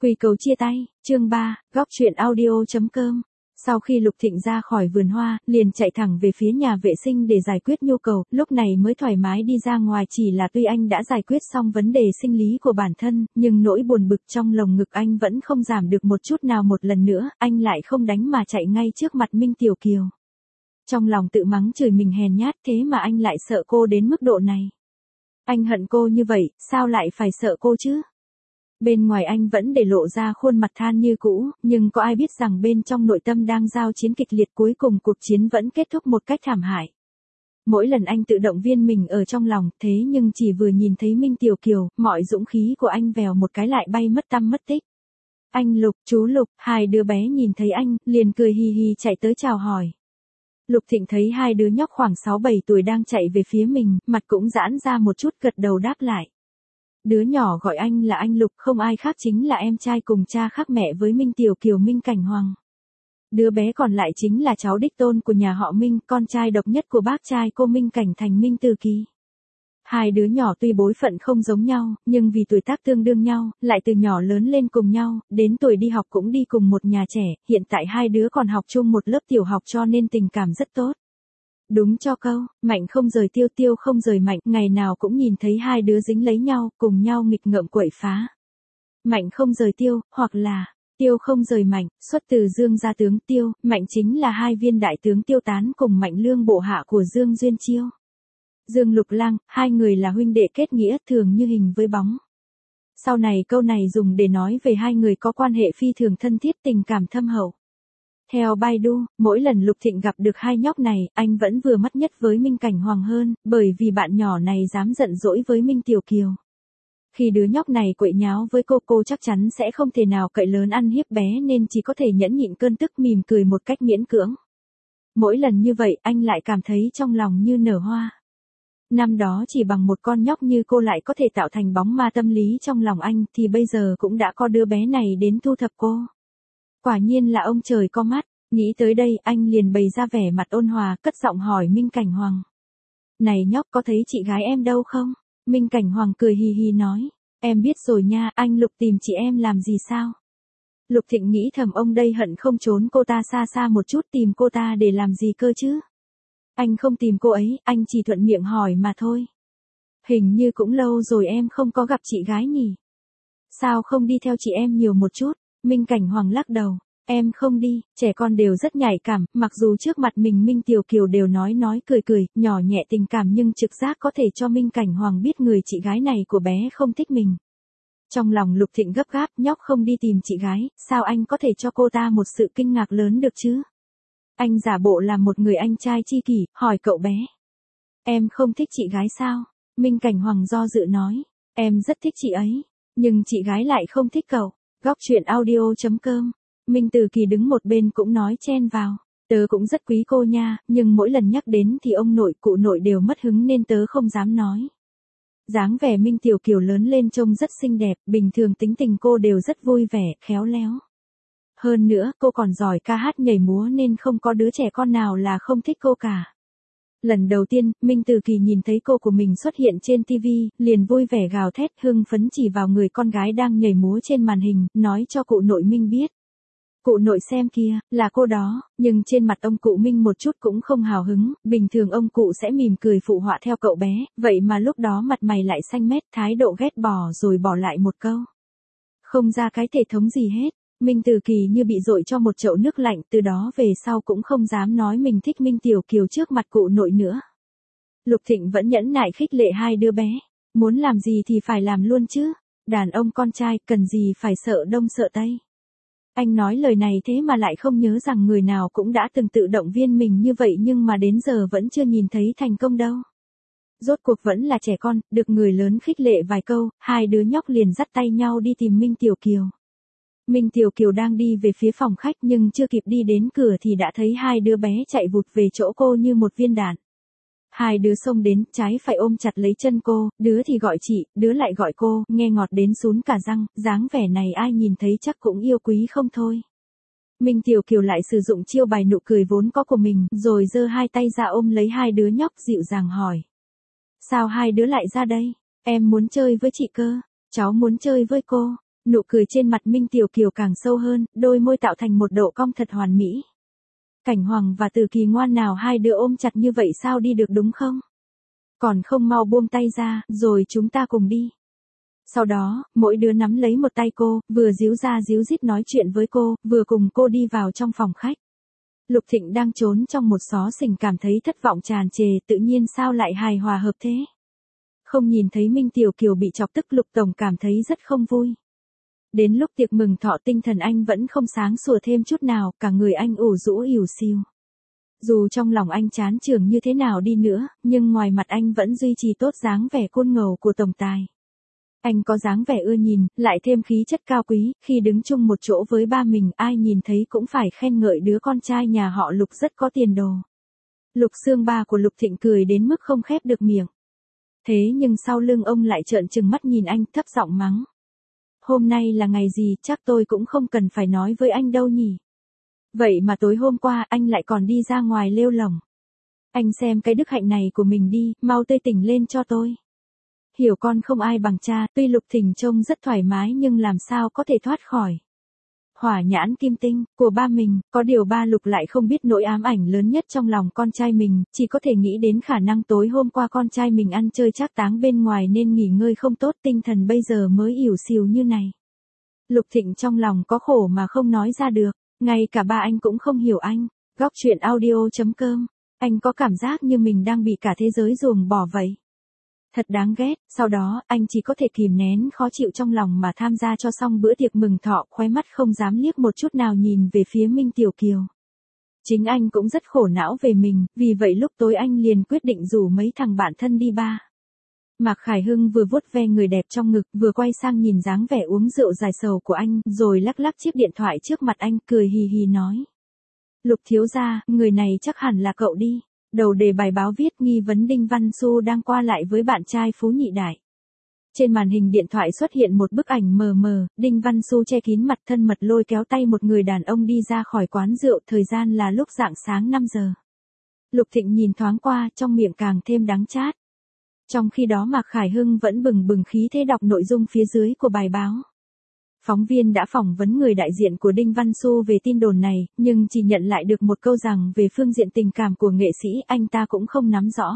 Quy cầu chia tay, chương 3, góc truyện audio.com. Sau khi Lục Thịnh ra khỏi vườn hoa, liền chạy thẳng về phía nhà vệ sinh để giải quyết nhu cầu, lúc này mới thoải mái đi ra ngoài. Chỉ là tuy anh đã giải quyết xong vấn đề sinh lý của bản thân, nhưng nỗi buồn bực trong lồng ngực anh vẫn không giảm được một chút nào. Một lần nữa, anh lại không đánh mà chạy ngay trước mặt Minh Tiểu Kiều. Trong lòng tự mắng chửi mình hèn nhát, thế mà anh lại sợ cô đến mức độ này. Anh hận cô như vậy, sao lại phải sợ cô chứ? Bên ngoài anh vẫn để lộ ra khuôn mặt than như cũ, nhưng có ai biết rằng bên trong nội tâm đang giao chiến kịch liệt, cuối cùng cuộc chiến vẫn kết thúc một cách thảm hại. Mỗi lần anh tự động viên mình ở trong lòng, thế nhưng chỉ vừa nhìn thấy Minh Tiểu Kiều, mọi dũng khí của anh vèo một cái lại bay mất tăm mất tích. Anh Lục, chú Lục, hai đứa bé nhìn thấy anh, liền cười hì hì chạy tới chào hỏi. Lục Thịnh thấy hai đứa nhóc khoảng 6-7 tuổi đang chạy về phía mình, mặt cũng giãn ra một chút, gật đầu đáp lại. Đứa nhỏ gọi anh là anh Lục, không ai khác chính là em trai cùng cha khác mẹ với Minh Tiểu Kiều, Minh Cảnh Hoàng. Đứa bé còn lại chính là cháu đích tôn của nhà họ Minh, con trai độc nhất của bác trai cô Minh Cảnh Thành, Minh Từ Kỳ. Hai đứa nhỏ tuy bối phận không giống nhau, nhưng vì tuổi tác tương đương nhau, lại từ nhỏ lớn lên cùng nhau, đến tuổi đi học cũng đi cùng một nhà trẻ. Hiện tại hai đứa còn học chung một lớp tiểu học, cho nên tình cảm rất tốt. Đúng cho câu, Mạnh không rời Tiêu, Tiêu không rời Mạnh, ngày nào cũng nhìn thấy hai đứa dính lấy nhau, cùng nhau nghịch ngợm quậy phá. Mạnh không rời Tiêu, hoặc là Tiêu không rời Mạnh, xuất từ Dương gia tướng Tiêu, Mạnh chính là hai viên đại tướng Tiêu Tán cùng Mạnh Lương bộ hạ của Dương Duyên Chiêu. Dương Lục Lang, hai người là huynh đệ kết nghĩa, thường như hình với bóng. Sau này câu này dùng để nói về hai người có quan hệ phi thường thân thiết, tình cảm thâm hậu. Theo Baidu, mỗi lần Lục Thịnh gặp được hai nhóc này, anh vẫn vừa mắt nhất với Minh Cảnh Hoàng hơn, bởi vì bạn nhỏ này dám giận dỗi với Minh Tiểu Kiều. Khi đứa nhóc này quậy nháo với cô chắc chắn sẽ không thể nào cậy lớn ăn hiếp bé, nên chỉ có thể nhẫn nhịn cơn tức, mỉm cười một cách miễn cưỡng. Mỗi lần như vậy, anh lại cảm thấy trong lòng như nở hoa. Năm đó chỉ bằng một con nhóc như cô lại có thể tạo thành bóng ma tâm lý trong lòng anh, thì bây giờ cũng đã có đứa bé này đến thu thập cô. Quả nhiên là ông trời có mắt. Nghĩ tới đây, anh liền bày ra vẻ mặt ôn hòa, cất giọng hỏi Minh Cảnh Hoàng. Này nhóc, có thấy chị gái em đâu không? Minh Cảnh Hoàng cười hì hì nói. Em biết rồi nha, anh Lục tìm chị em làm gì sao? Lục Thịnh nghĩ thầm, ông đây hận không trốn cô ta xa xa một chút, tìm cô ta để làm gì cơ chứ? Anh không tìm cô ấy, anh chỉ thuận miệng hỏi mà thôi. Hình như cũng lâu rồi em không có gặp chị gái nhỉ? Sao không đi theo chị em nhiều một chút? Minh Cảnh Hoàng lắc đầu. Em không đi, trẻ con đều rất nhạy cảm, mặc dù trước mặt mình Minh Tiểu Kiều đều nói cười, nhỏ nhẹ tình cảm, nhưng trực giác có thể cho Minh Cảnh Hoàng biết người chị gái này của bé không thích mình. Trong lòng Lục Thịnh gấp gáp, nhóc không đi tìm chị gái, sao anh có thể cho cô ta một sự kinh ngạc lớn được chứ? Anh giả bộ là một người anh trai tri kỷ, hỏi cậu bé. Em không thích chị gái sao? Minh Cảnh Hoàng do dự nói. Em rất thích chị ấy, nhưng chị gái lại không thích cậu. Góc truyện audio.com. Minh Từ Kỳ đứng một bên cũng nói chen vào. Tớ cũng rất quý cô nha, nhưng mỗi lần nhắc đến thì ông nội cụ nội đều mất hứng nên tớ không dám nói. Dáng vẻ Minh Tiểu Kiều lớn lên trông rất xinh đẹp, bình thường tính tình cô đều rất vui vẻ, khéo léo. Hơn nữa, cô còn giỏi ca hát nhảy múa nên không có đứa trẻ con nào là không thích cô cả. Lần đầu tiên, Minh Từ Kỳ nhìn thấy cô của mình xuất hiện trên TV, liền vui vẻ gào thét, hưng phấn chỉ vào người con gái đang nhảy múa trên màn hình, nói cho cụ nội Minh biết. Cụ nội xem kìa, là cô đó, nhưng trên mặt ông cụ Minh một chút cũng không hào hứng, bình thường ông cụ sẽ mỉm cười phụ họa theo cậu bé, vậy mà lúc đó mặt mày lại xanh mét, thái độ ghét bỏ, rồi bỏ lại một câu. Không ra cái thể thống gì hết. Minh Từ Kỳ như bị dội cho một chậu nước lạnh, từ đó về sau cũng không dám nói mình thích Minh Tiểu Kiều trước mặt cụ nội nữa. Lục Thịnh vẫn nhẫn nại khích lệ hai đứa bé, muốn làm gì thì phải làm luôn chứ, đàn ông con trai cần gì phải sợ đông sợ tây. Anh nói lời này thế mà lại không nhớ rằng người nào cũng đã từng tự động viên mình như vậy, nhưng mà đến giờ vẫn chưa nhìn thấy thành công đâu. Rốt cuộc vẫn là trẻ con, được người lớn khích lệ vài câu, hai đứa nhóc liền dắt tay nhau đi tìm Minh Tiểu Kiều. Minh Tiểu Kiều đang đi về phía phòng khách, nhưng chưa kịp đi đến cửa thì đã thấy hai đứa bé chạy vụt về chỗ cô như một viên đạn. Hai đứa xông đến, trái phải ôm chặt lấy chân cô, đứa thì gọi chị, đứa lại gọi cô, nghe ngọt đến sún cả răng, dáng vẻ này ai nhìn thấy chắc cũng yêu quý không thôi. Minh Tiểu Kiều lại sử dụng chiêu bài nụ cười vốn có của mình, rồi giơ hai tay ra ôm lấy hai đứa nhóc, dịu dàng hỏi. Sao hai đứa lại ra đây? Em muốn chơi với chị cơ, cháu muốn chơi với cô. Nụ cười trên mặt Minh Tiểu Kiều càng sâu hơn, đôi môi tạo thành một độ cong thật hoàn mỹ. Cảnh Hoàng và Từ Kỳ ngoan nào hai đứa ôm chặt như vậy sao đi được đúng không? Còn không mau buông tay ra, rồi chúng ta cùng đi. Sau đó, mỗi đứa nắm lấy một tay cô, vừa díu ra díu dít nói chuyện với cô, vừa cùng cô đi vào trong phòng khách. Lục Thịnh đang trốn trong một xó xỉnh cảm thấy thất vọng tràn trề, tự nhiên sao lại hài hòa hợp thế? Không nhìn thấy Minh Tiểu Kiều bị chọc tức, Lục Tổng cảm thấy rất không vui. Đến lúc tiệc mừng thọ tinh thần anh vẫn không sáng sủa thêm chút nào, cả người anh ủ rũ ỉu xìu. Dù trong lòng anh chán chường như thế nào đi nữa, nhưng ngoài mặt anh vẫn duy trì tốt dáng vẻ côn ngầu của tổng tài. Anh có dáng vẻ ưa nhìn, lại thêm khí chất cao quý, khi đứng chung một chỗ với ba mình ai nhìn thấy cũng phải khen ngợi đứa con trai nhà họ Lục rất có tiền đồ. Lục Xương ba của Lục Thịnh cười đến mức không khép được miệng. Thế nhưng sau lưng ông lại trợn trừng mắt nhìn anh thấp giọng mắng. Hôm nay là ngày gì, chắc tôi cũng không cần phải nói với anh đâu nhỉ. Vậy mà tối hôm qua anh lại còn đi ra ngoài lêu lổng. Anh xem cái đức hạnh này của mình đi, mau tươi tỉnh lên cho tôi. Hiểu con không ai bằng cha, tuy Lục Thịnh trông rất thoải mái nhưng làm sao có thể thoát khỏi hỏa nhãn kim tinh của ba mình, có điều ba Lục lại không biết nỗi ám ảnh lớn nhất trong lòng con trai mình, chỉ có thể nghĩ đến khả năng tối hôm qua con trai mình ăn chơi trác táng bên ngoài nên nghỉ ngơi không tốt, tinh thần bây giờ mới ỉu xìu như này. Lục Thịnh trong lòng có khổ mà không nói ra được, ngay cả ba anh cũng không hiểu anh. Góc truyện audio.com, anh có cảm giác như mình đang bị cả thế giới ruồng bỏ vậy. Thật đáng ghét, sau đó, anh chỉ có thể kìm nén khó chịu trong lòng mà tham gia cho xong bữa tiệc mừng thọ, khóe mắt không dám liếc một chút nào nhìn về phía Minh Tiểu Kiều. Chính anh cũng rất khổ não về mình, vì vậy lúc tối anh liền quyết định rủ mấy thằng bạn thân đi ba. Mạc Khải Hưng vừa vuốt ve người đẹp trong ngực, vừa quay sang nhìn dáng vẻ uống rượu dài sầu của anh, rồi lắc lắc chiếc điện thoại trước mặt anh, cười hì hì nói. Lục thiếu gia, người này chắc hẳn là cậu đi. Đầu đề bài báo viết nghi vấn Đinh Văn Xu đang qua lại với bạn trai Phú Nhị Đại. Trên màn hình điện thoại xuất hiện một bức ảnh mờ mờ, Đinh Văn Xu che kín mặt thân mật lôi kéo tay một người đàn ông đi ra khỏi quán rượu, thời gian là lúc rạng sáng 5 giờ. Lục Thịnh nhìn thoáng qua, trong miệng càng thêm đắng chát. Trong khi đó Mạc Khải Hưng vẫn bừng bừng khí thế đọc nội dung phía dưới của bài báo. Phóng viên đã phỏng vấn người đại diện của Đinh Văn Xu về tin đồn này, nhưng chỉ nhận lại được một câu rằng về phương diện tình cảm của nghệ sĩ anh ta cũng không nắm rõ.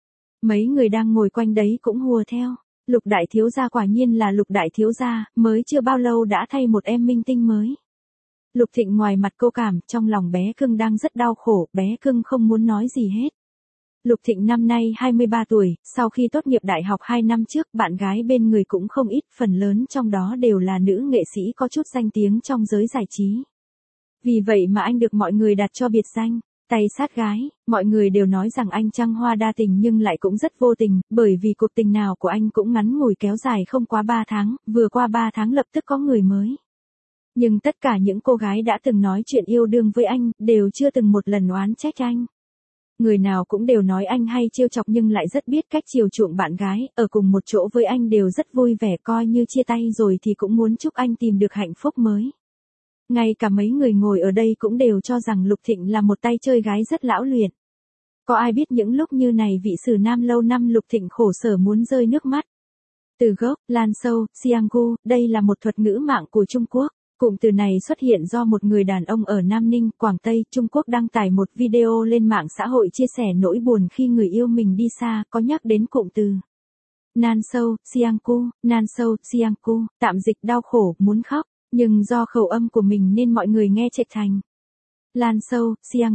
Mấy người đang ngồi quanh đấy cũng hùa theo. Lục đại thiếu gia quả nhiên là Lục đại thiếu gia, mới chưa bao lâu đã thay một em minh tinh mới. Lục Thịnh ngoài mặt cô cảm, trong lòng bé cưng đang rất đau khổ, bé cưng không muốn nói gì hết. Lục Thịnh năm nay 23 tuổi, sau khi tốt nghiệp đại học 2 năm trước, bạn gái bên người cũng không ít, phần lớn trong đó đều là nữ nghệ sĩ có chút danh tiếng trong giới giải trí. Vì vậy mà anh được mọi người đặt cho biệt danh, tay sát gái, mọi người đều nói rằng anh trăng hoa đa tình nhưng lại cũng rất vô tình, bởi vì cuộc tình nào của anh cũng ngắn ngủi kéo dài không quá 3 tháng, vừa qua 3 tháng lập tức có người mới. Nhưng tất cả những cô gái đã từng nói chuyện yêu đương với anh, đều chưa từng một lần oán trách anh. Người nào cũng đều nói anh hay trêu chọc nhưng lại rất biết cách chiều chuộng bạn gái, ở cùng một chỗ với anh đều rất vui vẻ, coi như chia tay rồi thì cũng muốn chúc anh tìm được hạnh phúc mới. Ngay cả mấy người ngồi ở đây cũng đều cho rằng Lục Thịnh là một tay chơi gái rất lão luyện. Có ai biết những lúc như này vị sử nam lâu năm Lục Thịnh khổ sở muốn rơi nước mắt. Từ gốc, Lan Sâu, Xianggu, đây là một thuật ngữ mạng của Trung Quốc. Cụm từ này xuất hiện do một người đàn ông ở Nam Ninh, Quảng Tây, Trung Quốc đăng tải một video lên mạng xã hội chia sẻ nỗi buồn khi người yêu mình đi xa, có nhắc đến cụm từ Nan Sâu, Xianggu, tạm dịch đau khổ, muốn khóc, nhưng do khẩu âm của mình nên mọi người nghe chệch thành Lan Sâu,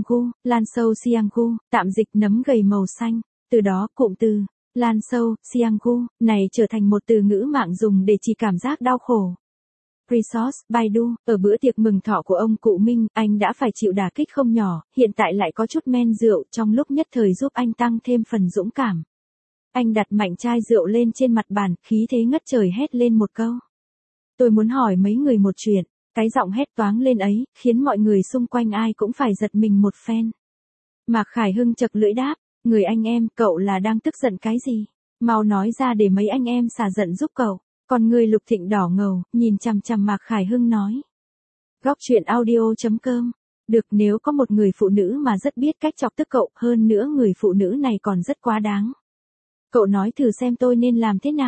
Xianggu, tạm dịch nấm gầy màu xanh. Từ đó cụm từ Lan Sâu, Xianggu này trở thành một từ ngữ mạng dùng để chỉ cảm giác đau khổ. Resource, Baidu, ở bữa tiệc mừng thọ của ông cụ Minh, anh đã phải chịu đả kích không nhỏ, hiện tại lại có chút men rượu, trong lúc nhất thời giúp anh tăng thêm phần dũng cảm. Anh đặt mạnh chai rượu lên trên mặt bàn, khí thế ngất trời hét lên một câu. Tôi muốn hỏi mấy người một chuyện, cái giọng hét toáng lên ấy, khiến mọi người xung quanh ai cũng phải giật mình một phen. Mạc Khải Hưng chật lưỡi đáp, người anh em, cậu là đang tức giận cái gì? Mau nói ra để mấy anh em xả giận giúp cậu. Còn người Lục Thịnh đỏ ngầu, nhìn chằm chằm Mạc Khải Hưng nói. Góc truyện audio.com. Được, nếu có một người phụ nữ mà rất biết cách chọc tức cậu, hơn nữa người phụ nữ này còn rất quá đáng. Cậu nói thử xem tôi nên làm thế nào.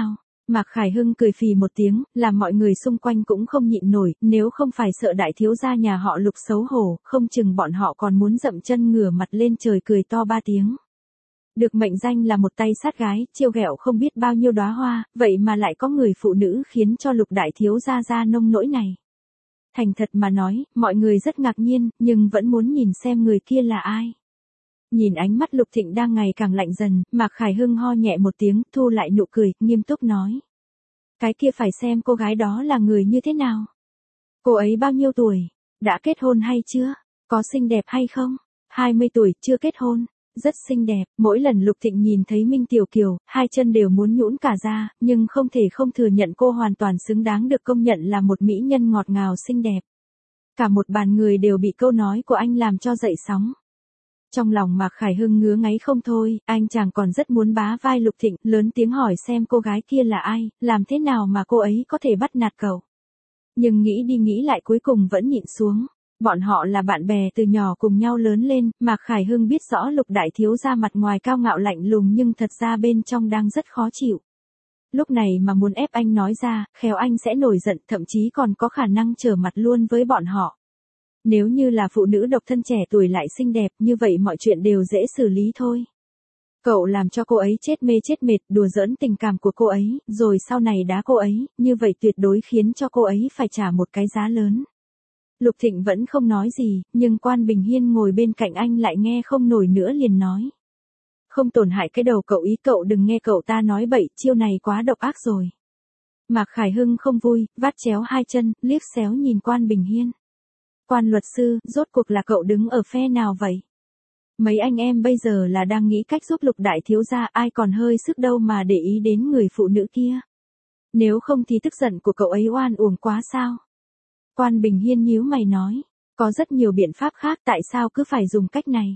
Mạc Khải Hưng cười phì một tiếng, làm mọi người xung quanh cũng không nhịn nổi, nếu không phải sợ đại thiếu gia nhà họ Lục xấu hổ, không chừng bọn họ còn muốn dậm chân ngửa mặt lên trời cười to 3 tiếng. Được mệnh danh là một tay sát gái, trêu ghẹo không biết bao nhiêu đóa hoa, vậy mà lại có người phụ nữ khiến cho Lục đại thiếu gia ra nông nỗi này. Thành thật mà nói, mọi người rất ngạc nhiên, nhưng vẫn muốn nhìn xem người kia là ai. Nhìn ánh mắt Lục Thịnh đang ngày càng lạnh dần, Mạc Khải Hưng ho nhẹ một tiếng, thu lại nụ cười, nghiêm túc nói. Cái kia phải xem cô gái đó là người như thế nào. Cô ấy bao nhiêu tuổi? Đã kết hôn hay chưa? Có xinh đẹp hay không? 20 tuổi, chưa kết hôn. Rất xinh đẹp, mỗi lần Lục Thịnh nhìn thấy Minh Tiểu Kiều, hai chân đều muốn nhũn cả ra, nhưng không thể không thừa nhận cô hoàn toàn xứng đáng được công nhận là một mỹ nhân ngọt ngào xinh đẹp. Cả một bàn người đều bị câu nói của anh làm cho dậy sóng. Trong lòng Mạc Khải Hưng ngứa ngáy không thôi, anh chàng còn rất muốn bá vai Lục Thịnh, lớn tiếng hỏi xem cô gái kia là ai, làm thế nào mà cô ấy có thể bắt nạt cậu. Nhưng nghĩ đi nghĩ lại cuối cùng vẫn nhịn xuống. Bọn họ là bạn bè từ nhỏ cùng nhau lớn lên, Mạc Khải Hưng biết rõ Lục đại thiếu gia mặt ngoài cao ngạo lạnh lùng nhưng thật ra bên trong đang rất khó chịu. Lúc này mà muốn ép anh nói ra, khéo anh sẽ nổi giận, thậm chí còn có khả năng trở mặt luôn với bọn họ. Nếu như là phụ nữ độc thân trẻ tuổi lại xinh đẹp, như vậy mọi chuyện đều dễ xử lý thôi. Cậu làm cho cô ấy chết mê chết mệt, đùa giỡn tình cảm của cô ấy, rồi sau này đá cô ấy, như vậy tuyệt đối khiến cho cô ấy phải trả một cái giá lớn. Lục Thịnh vẫn không nói gì, nhưng Quan Bình Hiên ngồi bên cạnh anh lại nghe không nổi nữa liền nói. Không tổn hại cái đầu cậu ý, cậu đừng nghe cậu ta nói bậy, chiêu này quá độc ác rồi. Mạc Khải Hưng không vui, vắt chéo hai chân, liếc xéo nhìn Quan Bình Hiên. Quan luật sư, rốt cuộc là cậu đứng ở phe nào vậy? Mấy anh em bây giờ là đang nghĩ cách giúp Lục đại thiếu gia, ai còn hơi sức đâu mà để ý đến người phụ nữ kia. Nếu không thì tức giận của cậu ấy oan uổng quá sao? Quan Bình Hiên nhíu mày nói, có rất nhiều biện pháp khác, tại sao cứ phải dùng cách này?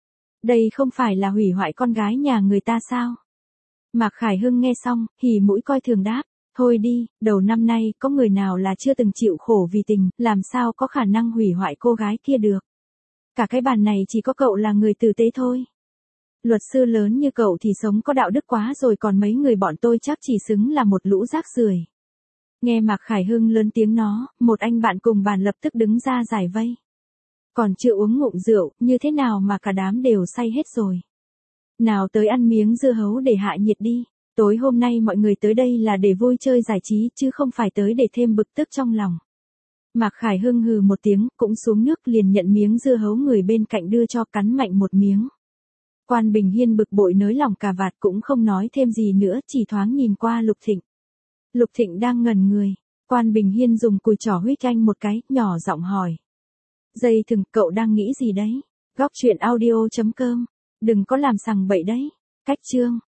Đây không phải là hủy hoại con gái nhà người ta sao? Mạc Khải Hưng nghe xong, hỉ mũi coi thường đáp, thôi đi, đầu năm nay có người nào là chưa từng chịu khổ vì tình, làm sao có khả năng hủy hoại cô gái kia được? Cả cái bàn này chỉ có cậu là người tử tế thôi. Luật sư lớn như cậu thì sống có đạo đức quá rồi, còn mấy người bọn tôi chắc chỉ xứng là một lũ rác rưởi. Nghe Mạc Khải Hưng lớn tiếng nó, một anh bạn cùng bàn lập tức đứng ra giải vây. Còn chưa uống ngụm rượu, như thế nào mà cả đám đều say hết rồi. Nào tới ăn miếng dưa hấu để hạ nhiệt đi. Tối hôm nay mọi người tới đây là để vui chơi giải trí chứ không phải tới để thêm bực tức trong lòng. Mạc Khải Hưng hừ một tiếng, cũng xuống nước liền nhận miếng dưa hấu người bên cạnh đưa cho, cắn mạnh một miếng. Quan Bình Hiên bực bội nới lỏng cà vạt cũng không nói thêm gì nữa, chỉ thoáng nhìn qua Lục Thịnh. Lục Thịnh đang ngẩn người. Quan Bình Hiên dùng cùi trỏ huých anh một cái, nhỏ giọng hỏi. Dây thừng, cậu đang nghĩ gì đấy? Góc truyện audio.com. Đừng có làm sằng bậy đấy. Cách chương.